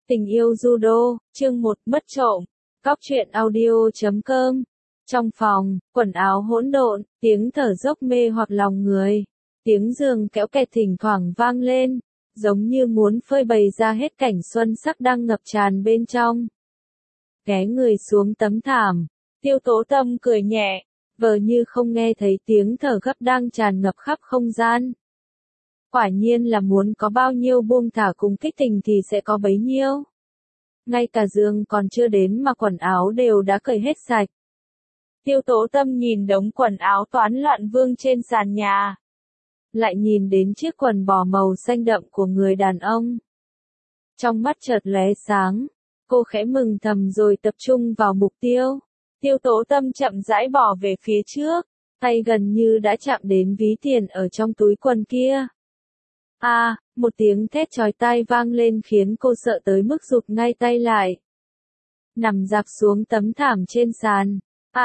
Tình yêu judo, chương 1, mất trộm. Cóc truyện audio.com. Trong phòng, quần áo hỗn độn, tiếng thở dốc mê hoặc lòng người. Tiếng giường kéo kẹt thỉnh thoảng vang lên, giống như muốn phơi bày ra hết cảnh xuân sắc đang ngập tràn bên trong. Ghé người xuống tấm thảm, Tiêu Tố Tâm cười nhẹ, vờ như không nghe thấy tiếng thở gấp đang tràn ngập khắp không gian. Quả nhiên là muốn có bao nhiêu buông thả cùng kích tình thì sẽ có bấy nhiêu. Ngay cả giường còn chưa đến mà quần áo đều đã cởi hết sạch. Tiêu Tố Tâm nhìn đống quần áo toán loạn vương trên sàn nhà. Lại nhìn đến chiếc quần bò màu xanh đậm của người đàn ông. Trong mắt chợt lóe sáng, cô khẽ mừng thầm rồi tập trung vào mục tiêu. Tiêu Tố Tâm chậm rãi bỏ về phía trước, tay gần như đã chạm đến ví tiền ở trong túi quần kia. Một tiếng thét chói tai vang lên khiến cô sợ tới mức rụt ngay tay lại. Nằm dạp xuống tấm thảm trên sàn.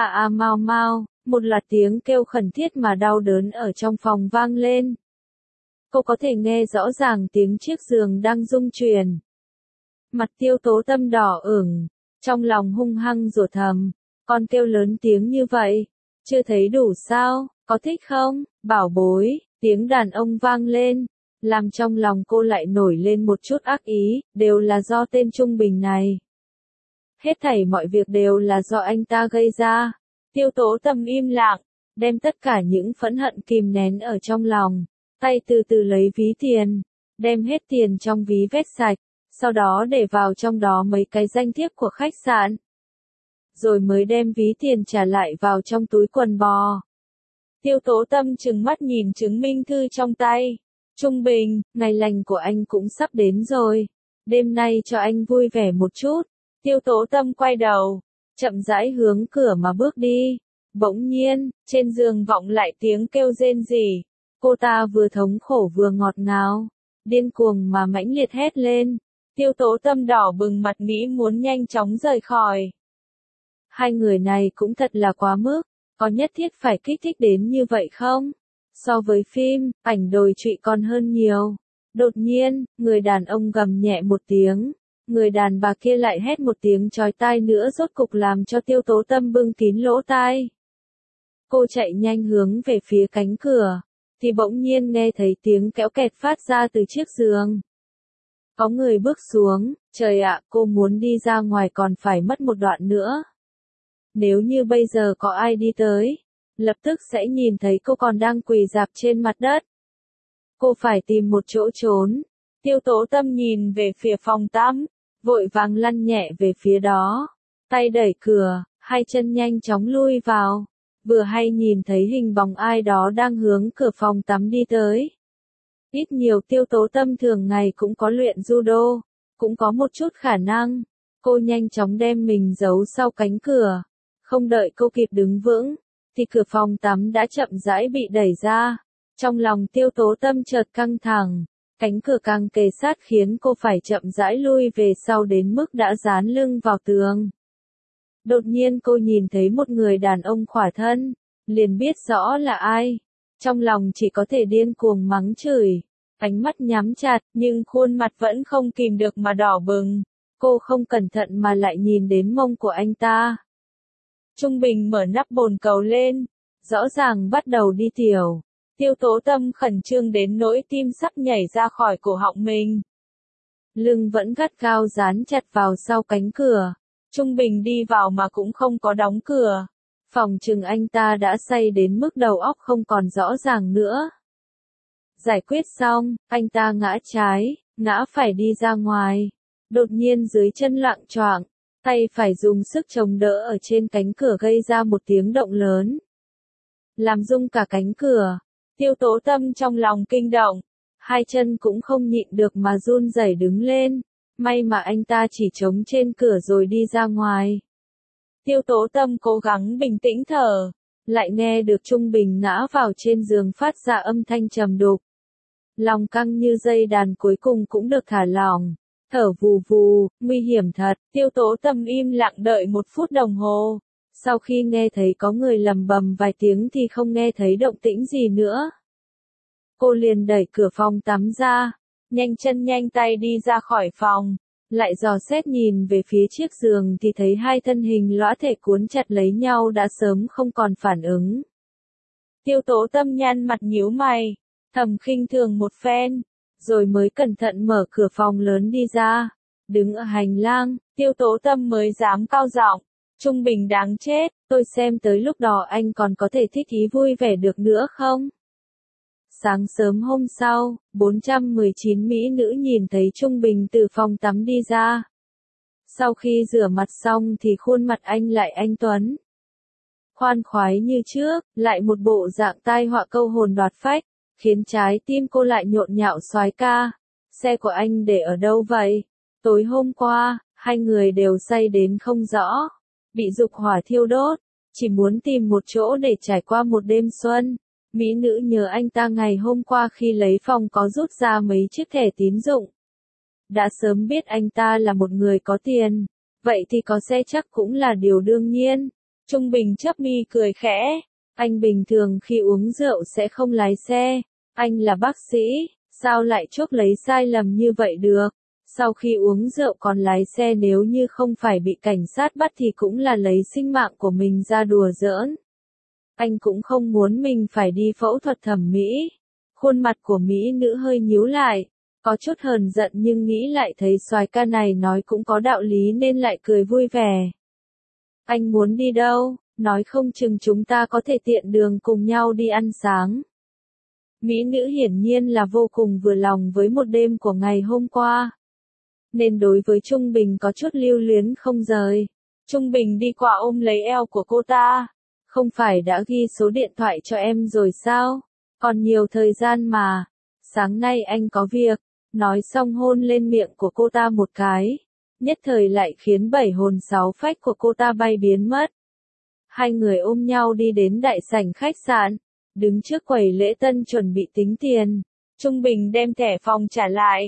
Mau, một loạt tiếng kêu khẩn thiết mà đau đớn ở trong phòng vang lên. Cô có thể nghe rõ ràng tiếng chiếc giường đang rung chuyển. Mặt Tiêu Tố Tâm đỏ ửng, trong lòng hung hăng rủa thầm, con kêu lớn tiếng như vậy, chưa thấy đủ sao, có thích không, bảo bối, tiếng đàn ông vang lên. Làm trong lòng cô lại nổi lên một chút ác ý, đều là do tên Trung Bình này. Hết thảy mọi việc đều là do anh ta gây ra. Tiêu Tố Tâm im lặng, đem tất cả những phẫn hận kìm nén ở trong lòng, tay từ từ lấy ví tiền, đem hết tiền trong ví vét sạch, sau đó để vào trong đó mấy cái danh thiếp của khách sạn. Rồi mới đem ví tiền trả lại vào trong túi quần bò. Tiêu Tố Tâm trừng mắt nhìn chứng minh thư trong tay. Trung Bình, ngày lành của anh cũng sắp đến rồi. Đêm nay cho anh vui vẻ một chút. Tiêu Tố Tâm quay đầu, chậm rãi hướng cửa mà bước đi. Bỗng nhiên, trên giường vọng lại tiếng kêu rên rỉ. Cô ta vừa thống khổ vừa ngọt ngào, điên cuồng mà mãnh liệt hét lên. Tiêu Tố Tâm đỏ bừng mặt nghĩ muốn nhanh chóng rời khỏi. Hai người này cũng thật là quá mức, có nhất thiết phải kích thích đến như vậy không? So với phim, ảnh đồi trụy còn hơn nhiều. Đột nhiên, người đàn ông gầm nhẹ một tiếng, người đàn bà kia lại hét một tiếng chói tai nữa rốt cục làm cho Tiêu Tố Tâm bưng kín lỗ tai. Cô chạy nhanh hướng về phía cánh cửa, thì bỗng nhiên nghe thấy tiếng kéo kẹt phát ra từ chiếc giường. Có người bước xuống, trời ạ, cô muốn đi ra ngoài còn phải mất một đoạn nữa. Nếu như bây giờ có ai đi tới, lập tức sẽ nhìn thấy cô còn đang quỳ rạp trên mặt đất. Cô phải tìm một chỗ trốn. Tiêu Tố Tâm nhìn về phía phòng tắm, vội vàng lăn nhẹ về phía đó. Tay đẩy cửa, hai chân nhanh chóng lui vào. Vừa hay nhìn thấy hình bóng ai đó đang hướng cửa phòng tắm đi tới. Ít nhiều Tiêu Tố Tâm thường ngày cũng có luyện judo, cũng có một chút khả năng. Cô nhanh chóng đem mình giấu sau cánh cửa. Không đợi cô kịp đứng vững, thì cửa phòng tắm đã chậm rãi bị đẩy ra. Trong lòng Tiêu Tố Tâm chợt căng thẳng, cánh cửa càng kề sát khiến cô phải chậm rãi lui về sau đến mức đã dán lưng vào tường. Đột nhiên cô nhìn thấy một người đàn ông khỏa thân, liền biết rõ là ai. Trong lòng chỉ có thể điên cuồng mắng chửi, ánh mắt nhắm chặt nhưng khuôn mặt vẫn không kìm được mà đỏ bừng. Cô không cẩn thận mà lại nhìn đến mông của anh ta. Trung Bình mở nắp bồn cầu lên, rõ ràng bắt đầu đi tiểu. Tiêu Tố Tâm khẩn trương đến nỗi tim sắp nhảy ra khỏi cổ họng mình. Lưng vẫn gắt gao dán chặt vào sau cánh cửa. Trung Bình đi vào mà cũng không có đóng cửa. Phòng chừng anh ta đã say đến mức đầu óc không còn rõ ràng nữa. Giải quyết xong, anh ta ngã trái, ngã phải đi ra ngoài. Đột nhiên dưới chân loạng choạng, tay phải dùng sức chống đỡ ở trên cánh cửa gây ra một tiếng động lớn. Làm rung cả cánh cửa. Tiêu Tố Tâm trong lòng kinh động. Hai chân cũng không nhịn được mà run rẩy đứng lên. May mà anh ta chỉ chống trên cửa rồi đi ra ngoài. Tiêu Tố Tâm cố gắng bình tĩnh thở. Lại nghe được Trung Bình ngã vào trên giường phát ra âm thanh trầm đục. Lòng căng như dây đàn cuối cùng cũng được thả lỏng. Thở vù vù, nguy hiểm thật. Tiêu Tố Tâm im lặng đợi 1 phút đồng hồ. Sau khi nghe thấy có người lầm bầm vài tiếng thì không nghe thấy động tĩnh gì nữa. Cô liền đẩy cửa phòng tắm ra, nhanh chân nhanh tay đi ra khỏi phòng. lại dò xét nhìn về phía chiếc giường thì thấy hai thân hình lõa thể cuốn chặt lấy nhau đã sớm không còn phản ứng. Tiêu Tố Tâm nhăn mặt nhíu mày, thầm khinh thường một phen, rồi mới cẩn thận mở cửa phòng lớn đi ra. Đứng ở hành lang, Tiêu Tố Tâm mới dám cao giọng, Trung Bình đáng chết, tôi xem tới lúc đó anh còn có thể thích ý vui vẻ được nữa không? Sáng sớm hôm sau, 419 mỹ nữ nhìn thấy Trung Bình từ phòng tắm đi ra. Sau khi rửa mặt xong thì khuôn mặt anh lại anh tuấn, khoan khoái như trước, lại một bộ dạng tai họa câu hồn đoạt phách, khiến trái tim cô lại nhộn nhạo soái ca. Xe của anh để ở đâu vậy? Tối hôm qua, hai người đều say đến không rõ, bị dục hỏa thiêu đốt, chỉ muốn tìm một chỗ để trải qua một đêm xuân. Mỹ nữ nhớ anh ta ngày hôm qua khi lấy phòng có rút ra mấy chiếc thẻ tín dụng. Đã sớm biết anh ta là một người có tiền, vậy thì có xe chắc cũng là điều đương nhiên. Trung Bình chớp mi cười khẽ, anh bình thường khi uống rượu sẽ không lái xe, anh là bác sĩ, sao lại chuốc lấy sai lầm như vậy được? Sau khi uống rượu còn lái xe nếu như không phải bị cảnh sát bắt thì cũng là lấy sinh mạng của mình ra đùa giỡn. Anh cũng không muốn mình phải đi phẫu thuật thẩm mỹ. Khuôn mặt của mỹ nữ hơi nhíu lại, có chút hờn giận nhưng nghĩ lại thấy soái ca này nói cũng có đạo lý nên lại cười vui vẻ. Anh muốn đi đâu? Nói không chừng chúng ta có thể tiện đường cùng nhau đi ăn sáng. Mỹ nữ hiển nhiên là vô cùng vừa lòng với một đêm của ngày hôm qua, nên đối với Trung Bình có chút lưu luyến không rời. Trung Bình đi qua ôm lấy eo của cô ta. Không phải đã ghi số điện thoại cho em rồi sao? Còn nhiều thời gian mà. Sáng nay anh có việc. Nói xong hôn lên miệng của cô ta một cái. Nhất thời lại khiến bảy hồn sáu phách của cô ta bay biến mất. Hai người ôm nhau đi đến đại sảnh khách sạn. Đứng trước quầy lễ tân chuẩn bị tính tiền. Trung Bình đem thẻ phòng trả lại.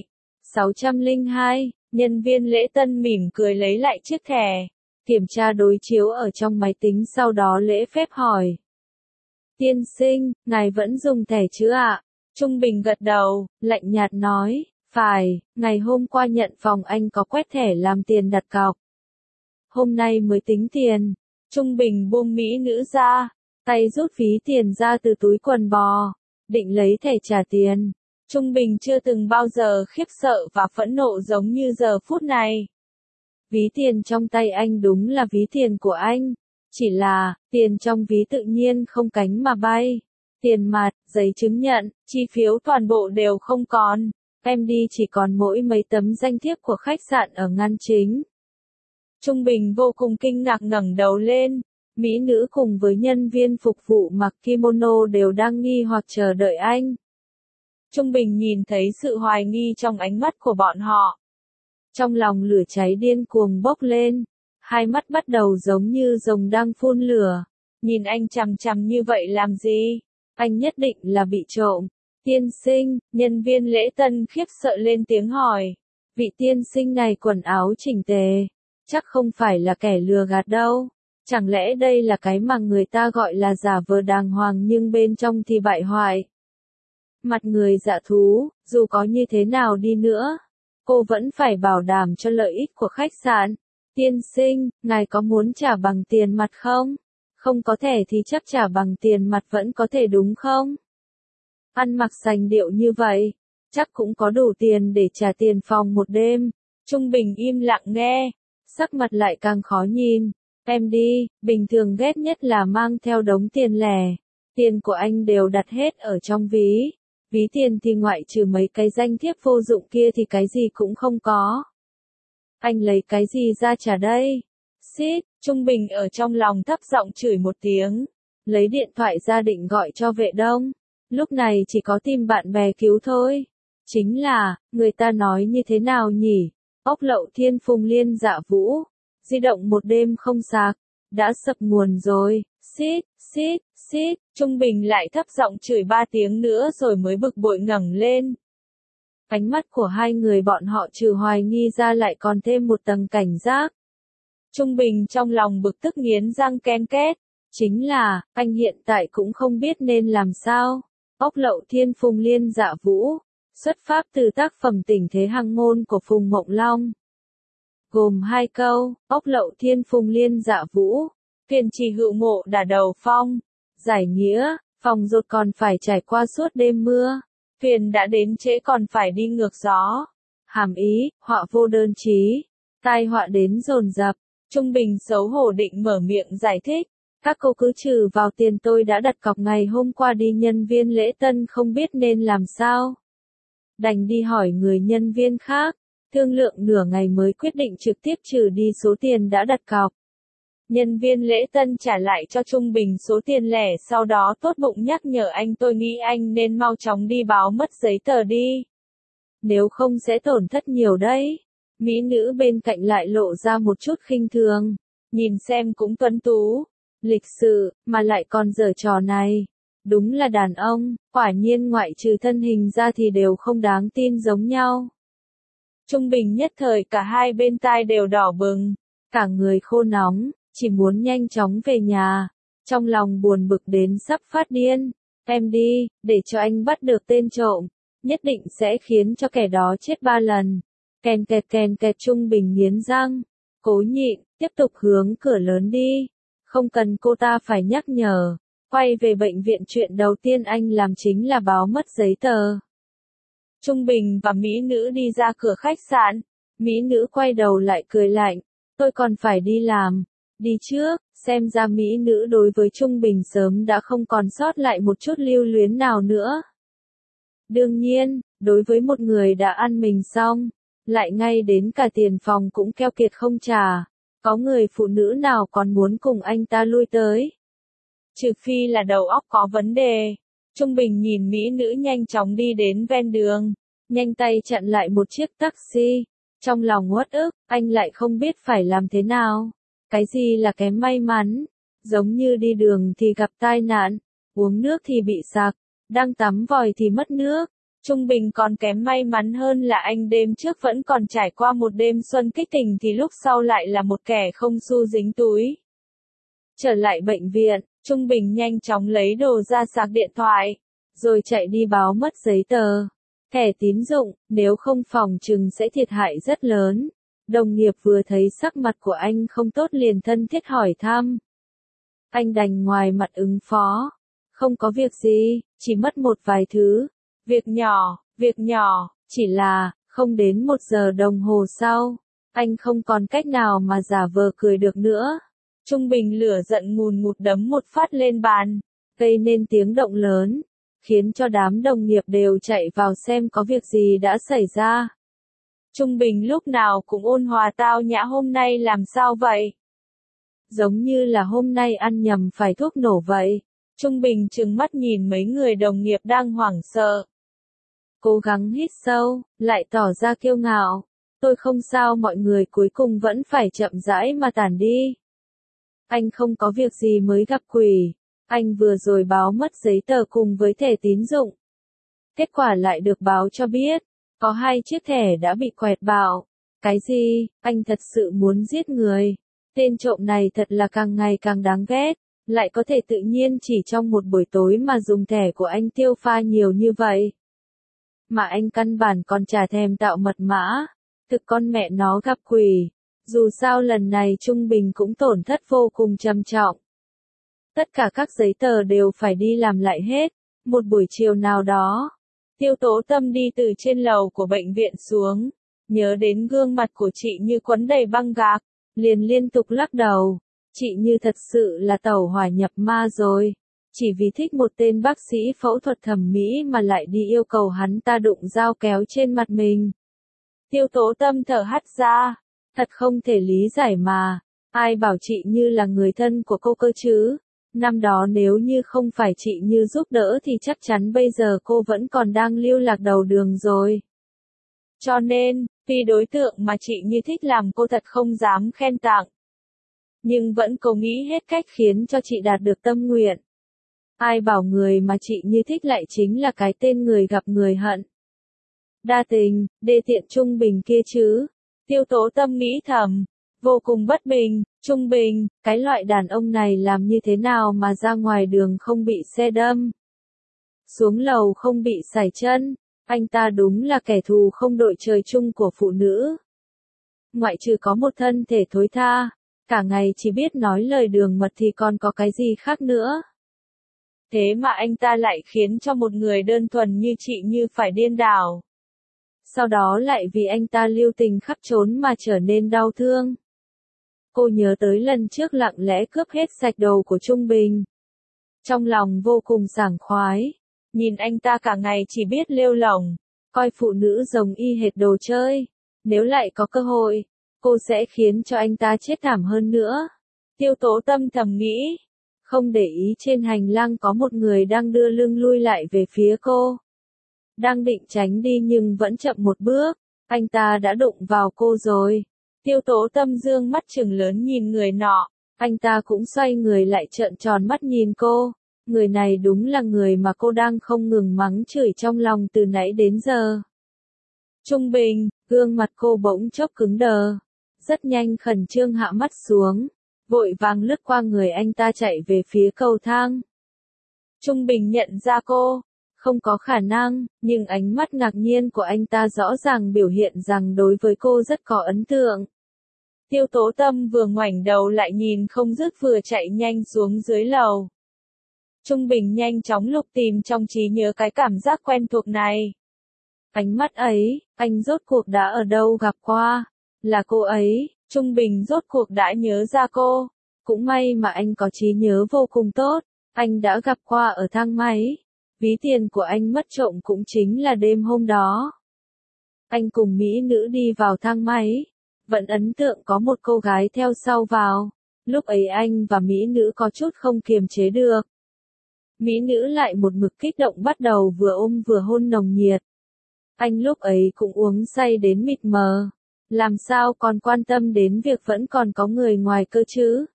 602, nhân viên lễ tân mỉm cười lấy lại chiếc thẻ. Kiểm tra đối chiếu ở trong máy tính sau đó lễ phép hỏi. Tiên sinh, ngài vẫn dùng thẻ chứ ạ? Trung Bình gật đầu, lạnh nhạt nói, phải, ngày hôm qua nhận phòng anh có quét thẻ làm tiền đặt cọc. Hôm nay mới tính tiền. Trung Bình buông mỹ nữ ra, tay rút ví tiền ra từ túi quần bò, định lấy thẻ trả tiền. Trung Bình chưa từng bao giờ khiếp sợ và phẫn nộ giống như giờ phút này. Ví tiền trong tay anh đúng là ví tiền của anh, chỉ là, tiền trong ví tự nhiên không cánh mà bay. Tiền mặt, giấy chứng nhận, chi phiếu toàn bộ đều không còn, em đi chỉ còn mỗi mấy tấm danh thiếp của khách sạn ở ngăn chính. Trung Bình vô cùng kinh ngạc ngẩng đầu lên, mỹ nữ cùng với nhân viên phục vụ mặc kimono đều đang nghi hoặc chờ đợi anh. Trung Bình nhìn thấy sự hoài nghi trong ánh mắt của bọn họ. Trong lòng lửa cháy điên cuồng bốc lên, hai mắt bắt đầu giống như rồng đang phun lửa. Nhìn anh chằm chằm như vậy làm gì? Anh nhất định là bị trộm. Tiên sinh, nhân viên lễ tân khiếp sợ lên tiếng hỏi. Vị tiên sinh này quần áo chỉnh tề, chắc không phải là kẻ lừa gạt đâu. Chẳng lẽ đây là cái mà người ta gọi là giả vờ đàng hoàng nhưng bên trong thì bại hoại. Mặt người dạ thú, dù có như thế nào đi nữa, cô vẫn phải bảo đảm cho lợi ích của khách sạn. Tiên sinh, ngài có muốn trả bằng tiền mặt không? Không có thẻ thì chắc trả bằng tiền mặt vẫn có thể đúng không? Ăn mặc sành điệu như vậy, chắc cũng có đủ tiền để trả tiền phòng một đêm. Trung Bình im lặng nghe, sắc mặt lại càng khó nhìn. Em đi, bình thường ghét nhất là mang theo đống tiền lẻ. Tiền của anh đều đặt hết ở trong ví. Ví tiền thì ngoại trừ mấy cái danh thiếp vô dụng kia thì cái gì cũng không có. Anh lấy cái gì ra trả đây? Xít, Trung Bình ở trong lòng thấp giọng chửi một tiếng. Lấy điện thoại ra định gọi cho vệ đông. Lúc này chỉ có tìm bạn bè cứu thôi. Chính là, người ta nói như thế nào nhỉ? Ốc lậu thiên phùng liên dạ vũ. Di động một đêm không sạc. Đã sập nguồn rồi. Xít, xít, xít. Trung Bình lại thấp giọng chửi 3 tiếng nữa rồi mới bực bội ngẩng lên. Ánh mắt của hai người bọn họ trừ hoài nghi ra lại còn thêm một tầng cảnh giác. Trung Bình trong lòng bực tức nghiến răng ken két. Chính là, anh hiện tại cũng không biết nên làm sao. Ốc lậu thiên phùng liên dạ vũ. Xuất phát từ tác phẩm Tình thế hằng ngôn của Phùng Mộng Long. gồm 2 câu, ốc lậu thiên phùng liên dạ vũ, thuyền trì hữu ngộ đả đầu phong, giải nghĩa, phòng rột còn phải trải qua suốt đêm mưa, thuyền đã đến trễ còn phải đi ngược gió. Hàm ý, họa vô đơn chí, tai họa đến dồn dập. Trung Bình xấu hổ định mở miệng giải thích. Các cô cứ trừ vào tiền tôi đã đặt cọc ngày hôm qua đi, nhân viên lễ tân không biết nên làm sao. Đành đi hỏi người nhân viên khác, thương lượng nửa ngày mới quyết định trực tiếp trừ đi số tiền đã đặt cọc. Nhân viên lễ tân trả lại cho Trung Bình số tiền lẻ, sau đó tốt bụng nhắc nhở anh, tôi nghĩ anh nên mau chóng đi báo mất giấy tờ đi. Nếu không sẽ tổn thất nhiều đấy. Mỹ nữ bên cạnh lại lộ ra một chút khinh thường, nhìn xem cũng tuấn tú, lịch sự, mà lại còn giở trò này. Đúng là đàn ông, quả nhiên ngoại trừ thân hình ra thì đều không đáng tin giống nhau. Trung Bình nhất thời cả hai bên tai đều đỏ bừng, cả người khô nóng, chỉ muốn nhanh chóng về nhà, trong lòng buồn bực đến sắp phát điên. Em đi, để cho anh bắt được tên trộm, nhất định sẽ khiến cho kẻ đó chết 3 lần. Kèn kẹt Trung Bình nghiến răng, cố nhịn, tiếp tục hướng cửa lớn đi. Không cần cô ta phải nhắc nhở. Quay về bệnh viện, chuyện đầu tiên anh làm chính là báo mất giấy tờ. Trung Bình và mỹ nữ đi ra cửa khách sạn. Mỹ nữ quay đầu lại cười lạnh, tôi còn phải đi làm. Đi trước, xem ra mỹ nữ đối với Trung Bình sớm đã không còn sót lại một chút lưu luyến nào nữa. Đương nhiên, đối với một người đã ăn mình xong, lại ngay đến cả tiền phòng cũng keo kiệt không trả, có người phụ nữ nào còn muốn cùng anh ta lui tới. Trừ phi là đầu óc có vấn đề. Trung Bình nhìn mỹ nữ nhanh chóng đi đến ven đường, nhanh tay chặn lại một chiếc taxi. Trong lòng uất ức, anh lại không biết phải làm thế nào. Cái gì là kém may mắn? Giống như đi đường thì gặp tai nạn, uống nước thì bị sặc, đang tắm vòi thì mất nước. Trung Bình còn kém may mắn hơn là anh đêm trước vẫn còn trải qua một đêm xuân kích tình thì lúc sau lại là một kẻ không xu dính túi. Trở lại bệnh viện, Trung Bình nhanh chóng lấy đồ ra sạc điện thoại, rồi chạy đi báo mất giấy tờ, thẻ tín dụng, nếu không phòng chừng sẽ thiệt hại rất lớn. Đồng nghiệp vừa thấy sắc mặt của anh không tốt liền thân thiết hỏi thăm. Anh đành ngoài mặt ứng phó. Không có việc gì, chỉ mất một vài thứ. Việc nhỏ, chỉ là, không đến 1 giờ đồng hồ sau. Anh không còn cách nào mà giả vờ cười được nữa. Trung Bình lửa giận ngùn ngụt đấm một phát lên bàn, gây nên tiếng động lớn, khiến cho đám đồng nghiệp đều chạy vào xem có việc gì đã xảy ra. Trung Bình lúc nào cũng ôn hòa tao nhã, hôm nay làm sao vậy? Giống như là hôm nay ăn nhầm phải thuốc nổ vậy. Trung Bình trừng mắt nhìn mấy người đồng nghiệp đang hoảng sợ. Cố gắng hít sâu, lại tỏ ra kiêu ngạo. Tôi không sao, mọi người cuối cùng vẫn phải chậm rãi mà tản đi. Anh không có việc gì mới gặp quỷ. Anh vừa rồi báo mất giấy tờ cùng với thẻ tín dụng. Kết quả lại được báo cho biết, có 2 chiếc thẻ đã bị quẹt bạo. Cái gì, anh thật sự muốn giết người. Tên trộm này thật là càng ngày càng đáng ghét. Lại có thể tự nhiên chỉ trong một buổi tối mà dùng thẻ của anh tiêu pha nhiều như vậy. Mà anh căn bản còn chả thèm tạo mật mã. Thực con mẹ nó gặp quỷ. Dù sao lần này Trung Bình cũng tổn thất vô cùng trầm trọng. Tất cả các giấy tờ đều phải đi làm lại hết. Một buổi chiều nào đó, Tiêu Tố Tâm đi từ trên lầu của bệnh viện xuống, nhớ đến gương mặt của chị Như quấn đầy băng gạc, liền liên tục lắc đầu. Chị Như thật sự là tẩu hỏa nhập ma rồi. Chỉ vì thích một tên bác sĩ phẫu thuật thẩm mỹ mà lại đi yêu cầu hắn ta đụng dao kéo trên mặt mình. Tiêu Tố Tâm thở hắt ra. Thật không thể lý giải mà. Ai bảo chị Như là người thân của cô cơ chứ? Năm đó nếu như không phải chị Như giúp đỡ thì chắc chắn bây giờ cô vẫn còn đang lưu lạc đầu đường rồi. Cho nên, tuy đối tượng mà chị Như thích làm cô thật không dám khen tặng, nhưng vẫn cố nghĩ hết cách khiến cho chị đạt được tâm nguyện. Ai bảo người mà chị Như thích lại chính là cái tên người gặp người hận. Đa tình, đê tiện Trung Bình kia chứ. Tiêu Tố Tâm nghĩ thầm, vô cùng bất bình. Trung Bình, cái loại đàn ông này làm như thế nào mà ra ngoài đường không bị xe đâm, xuống lầu không bị sải chân. Anh ta đúng là kẻ thù không đội trời chung của phụ nữ. ngoại trừ có một thân thể thối tha, cả ngày chỉ biết nói lời đường mật thì còn có cái gì khác nữa. Thế mà anh ta lại khiến cho một người đơn thuần như chị Như phải điên đảo. Sau đó lại vì anh ta lưu tình khắp trốn mà trở nên đau thương. Cô nhớ tới lần trước lặng lẽ cướp hết sạch đồ của Trung Bình. Trong lòng vô cùng sảng khoái, nhìn anh ta cả ngày chỉ biết lêu lổng, coi phụ nữ giống y hệt đồ chơi. Nếu lại có cơ hội, cô sẽ khiến cho anh ta chết thảm hơn nữa. Tiêu Tố Tâm thầm nghĩ, không để ý trên hành lang có một người đang đưa lưng lui lại về phía cô. Đang định tránh đi nhưng vẫn chậm một bước, anh ta đã đụng vào cô rồi. Tiêu Tố Tâm dương mắt trừng lớn nhìn người nọ, anh ta cũng xoay người lại trợn tròn mắt nhìn cô. Người này đúng là người mà cô đang không ngừng mắng chửi trong lòng từ nãy đến giờ. Trung Bình, gương mặt cô bỗng chốc cứng đờ, rất nhanh khẩn trương hạ mắt xuống, vội vàng lướt qua người anh ta chạy về phía cầu thang. Trung Bình nhận ra cô, không có khả năng, nhưng ánh mắt ngạc nhiên của anh ta rõ ràng biểu hiện rằng đối với cô rất có ấn tượng. Tiêu Tố Tâm vừa ngoảnh đầu lại nhìn không dứt vừa chạy nhanh xuống dưới lầu. Trung Bình nhanh chóng lục tìm trong trí nhớ cái cảm giác quen thuộc này. Ánh mắt ấy, anh rốt cuộc đã ở đâu gặp qua? Là cô ấy, Trung Bình rốt cuộc đã nhớ ra cô. Cũng may mà anh có trí nhớ vô cùng tốt, anh đã gặp qua ở thang máy. Ví tiền của anh mất trộm cũng chính là đêm hôm đó. Anh cùng mỹ nữ đi vào thang máy, vẫn ấn tượng có một cô gái theo sau vào. Lúc ấy anh và mỹ nữ có chút không kiềm chế được. Mỹ nữ lại một mực kích động bắt đầu vừa ôm vừa hôn nồng nhiệt. Anh lúc ấy cũng uống say đến mịt mờ. Làm sao còn quan tâm đến việc vẫn còn có người ngoài cơ chứ?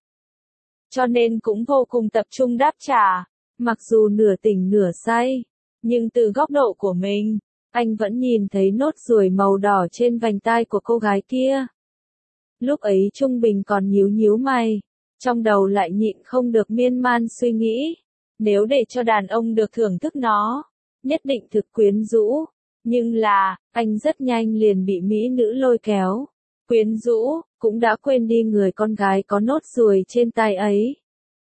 Cho nên cũng vô cùng tập trung đáp trả. Mặc dù nửa tỉnh nửa say, nhưng từ góc độ của mình, anh vẫn nhìn thấy nốt ruồi màu đỏ trên vành tai của cô gái kia. Lúc ấy Trung Bình còn nhíu nhíu mày, trong đầu lại nhịn không được miên man suy nghĩ. Nếu để cho đàn ông được thưởng thức nó, nhất định thực quyến rũ. Nhưng là, anh rất nhanh liền bị mỹ nữ lôi kéo. Quyến rũ, cũng đã quên đi người con gái có nốt ruồi trên tai ấy.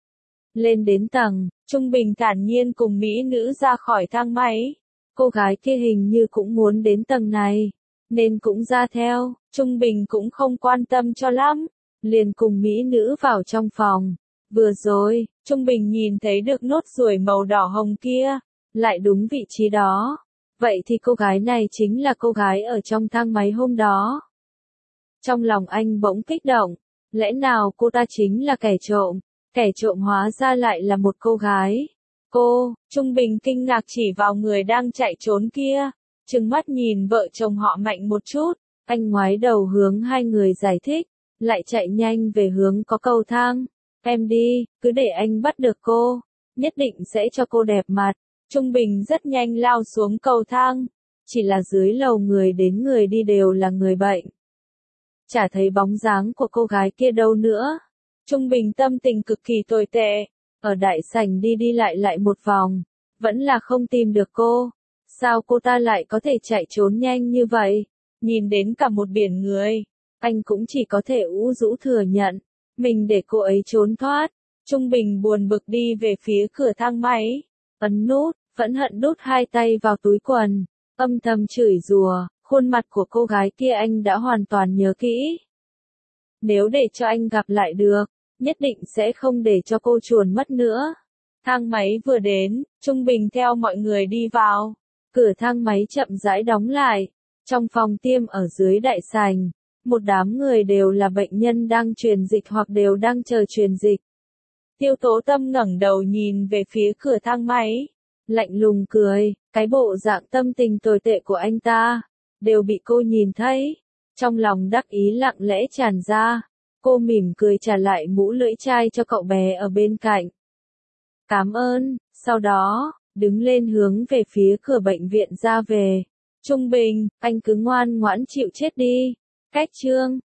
Lên đến tầng, Trung Bình thản nhiên cùng mỹ nữ ra khỏi thang máy. Cô gái kia hình như cũng muốn đến tầng này, nên cũng ra theo. Trung Bình cũng không quan tâm cho lắm, liền cùng mỹ nữ vào trong phòng. Vừa rồi, Trung Bình nhìn thấy được nốt ruồi màu đỏ hồng kia, lại đúng vị trí đó. Vậy thì cô gái này chính là cô gái ở trong thang máy hôm đó. Trong lòng anh bỗng kích động, lẽ nào cô ta chính là kẻ trộm? Kẻ trộm hóa ra lại là một cô gái. Cô, Trung Bình kinh ngạc chỉ vào người đang chạy trốn kia, trừng mắt nhìn vợ chồng họ Mạnh một chút, anh ngoái đầu hướng hai người giải thích, lại chạy nhanh về hướng có cầu thang. Em đi, cứ để anh bắt được cô, nhất định sẽ cho cô đẹp mặt. Trung Bình rất nhanh lao xuống cầu thang, chỉ là dưới lầu người đến người đi đều là người bệnh. Chả thấy bóng dáng của cô gái kia đâu nữa. Trung Bình tâm tình cực kỳ tồi tệ, ở đại sảnh đi đi lại một vòng, vẫn là không tìm được cô. Sao cô ta lại có thể chạy trốn nhanh như vậy? Nhìn đến cả một biển người, anh cũng chỉ có thể ủ rũ thừa nhận, mình để cô ấy trốn thoát. Trung Bình buồn bực đi về phía cửa thang máy, ấn nút, phẫn hận đút hai tay vào túi quần, âm thầm chửi rủa, khuôn mặt của cô gái kia anh đã hoàn toàn nhớ kỹ. Nếu để cho anh gặp lại được, nhất định sẽ không để cho cô chuồn mất nữa. Thang máy vừa đến, Trung Bình theo mọi người đi vào. Cửa thang máy chậm rãi đóng lại. Trong phòng tiêm ở dưới đại sảnh, một đám người đều là bệnh nhân đang truyền dịch hoặc đều đang chờ truyền dịch. Tiêu Tố Tâm ngẩng đầu nhìn về phía cửa thang máy, lạnh lùng cười, cái bộ dạng tâm tình tồi tệ của anh ta, đều bị cô nhìn thấy. Trong lòng đắc ý lặng lẽ tràn ra, cô mỉm cười trả lại mũ lưỡi chai cho cậu bé ở bên cạnh. Cảm ơn, sau đó, đứng lên hướng về phía cửa bệnh viện ra về. Trung Bình, anh cứ ngoan ngoãn chịu chết đi. Cách chương